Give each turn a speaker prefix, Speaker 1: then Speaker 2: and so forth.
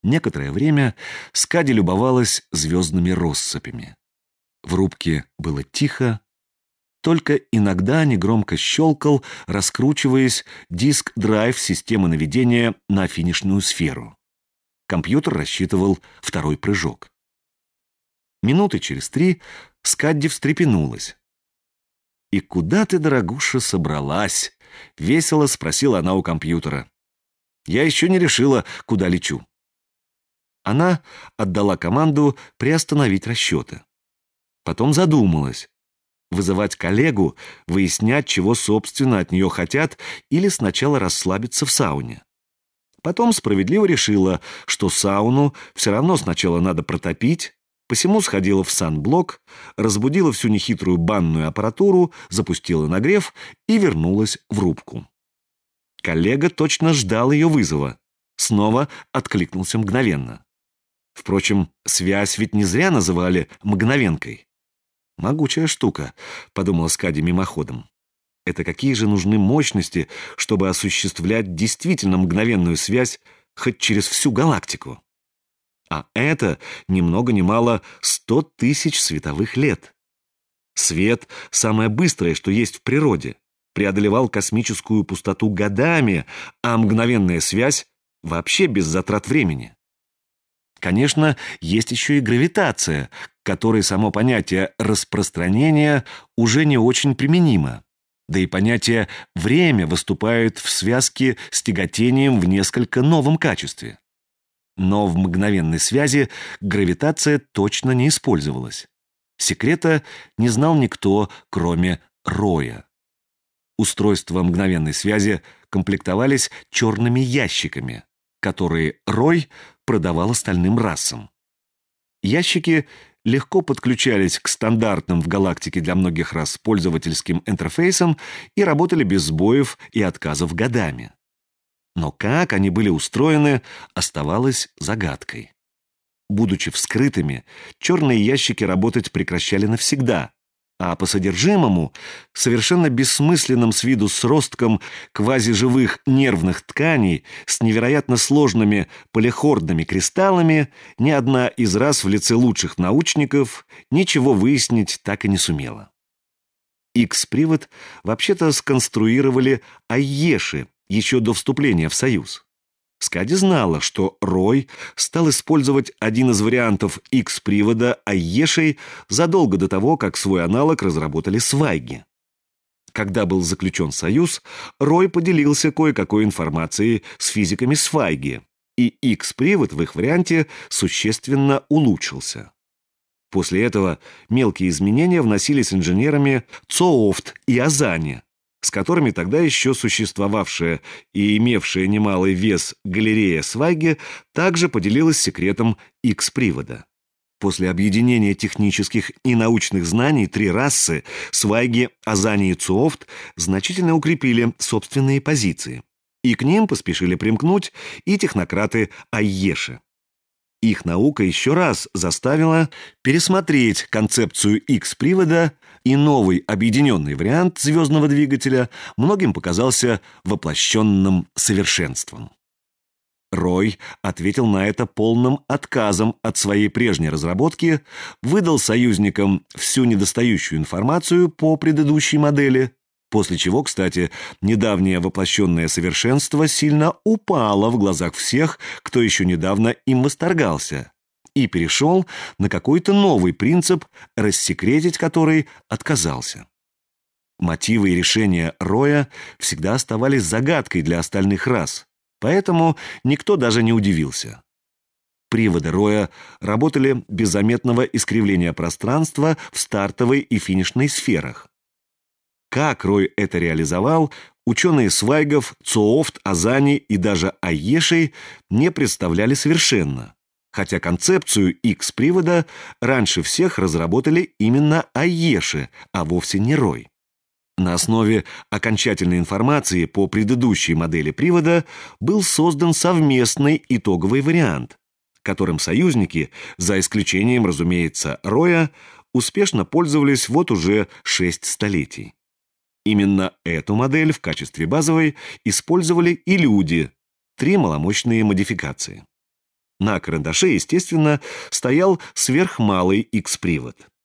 Speaker 1: Некоторое время Скади любовалась звездными россыпями. В рубке было тихо, только иногда негромко щелкал, раскручиваясь, диск-драйв системы наведения на финишную сферу. Компьютер рассчитывал второй прыжок. Минуты через 3 Скадди встрепенулась. «И куда ты, дорогуша, собралась?» — весело спросила она у компьютера. «Я еще не решила, куда лечу». Она отдала команду приостановить расчеты. Потом задумалась. Вызывать коллегу, выяснять, чего, собственно, от нее хотят, или сначала расслабиться в сауне. Потом справедливо решила, что сауну все равно сначала надо протопить, посему сходила в санблок, разбудила всю нехитрую банную аппаратуру, запустила нагрев и вернулась в рубку. Коллега точно ждал ее вызова. Снова откликнулся мгновенно. Впрочем, связь ведь не зря называли мгновенкой. «Могучая штука», — подумала Скади мимоходом. «Это какие же нужны мощности, чтобы осуществлять действительно мгновенную связь хоть через всю галактику? А это ни много ни мало 100 тысяч световых лет. Свет — самое быстрое, что есть в природе, преодолевал космическую пустоту годами, а мгновенная связь вообще без затрат времени. Конечно, есть еще и гравитация, к которой само понятие распространения уже не очень применимо. Да и понятие «время» выступает в связке с тяготением в несколько новом качестве. Но в мгновенной связи гравитация точно не использовалась. Секрета не знал никто, кроме Роя. Устройства мгновенной связи комплектовались черными ящиками, которые Рой продавал остальным расам. Ящики легко подключались к стандартным в галактике для многих рас пользовательским интерфейсам и работали без сбоев и отказов годами. Но как они были устроены, оставалось загадкой. Будучи вскрытыми, черные ящики работать прекращали навсегда, а по содержимому, совершенно бессмысленным с виду сростком квазиживых нервных тканей с невероятно сложными полихордными кристаллами, ни одна из рас в лице лучших научников ничего выяснить так и не сумела. X-привод вообще-то сконструировали Айеши еще до вступления в Союз. Скади знала, что Рой стал использовать один из вариантов X-привода Айешей задолго до того, как свой аналог разработали Свайги. Когда был заключен союз, Рой поделился кое-какой информацией с физиками Свайги, и X-привод в их варианте существенно улучшился. После этого мелкие изменения вносились инженерами Цоофт и Азани, с которыми тогда еще существовавшая и имевшая немалый вес галерея Свайги также поделилась секретом X-привода. После объединения технических и научных знаний три расы — Свайги, Азани и Цоофт — значительно укрепили собственные позиции, и к ним поспешили примкнуть и технократы Айеши. Их наука еще раз заставила пересмотреть концепцию X-привода, и новый объединенный вариант звездного двигателя многим показался воплощенным совершенством. Рой ответил на это полным отказом от своей прежней разработки, выдал союзникам всю недостающую информацию по предыдущей модели, после чего, кстати, недавнее воплощенное совершенство сильно упало в глазах всех, кто еще недавно им восторгался, и перешел на какой-то новый принцип, рассекретить который отказался. Мотивы и решения Роя всегда оставались загадкой для остальных рас, поэтому никто даже не удивился. Приводы Роя работали без заметного искривления пространства в стартовой и финишной сферах. Как Рой это реализовал, ученые Свайгов, Цоофт, Азани и даже Айешей не представляли совершенно, хотя концепцию X-привода раньше всех разработали именно Айеши, а вовсе не Рой. На основе окончательной информации по предыдущей модели привода был создан совместный итоговый вариант, которым союзники, за исключением, разумеется, Роя, успешно пользовались вот уже 6 столетий. Именно эту модель в качестве базовой использовали и люди, 3 маломощные модификации. На карандаше, естественно, стоял сверхмалый X-привод.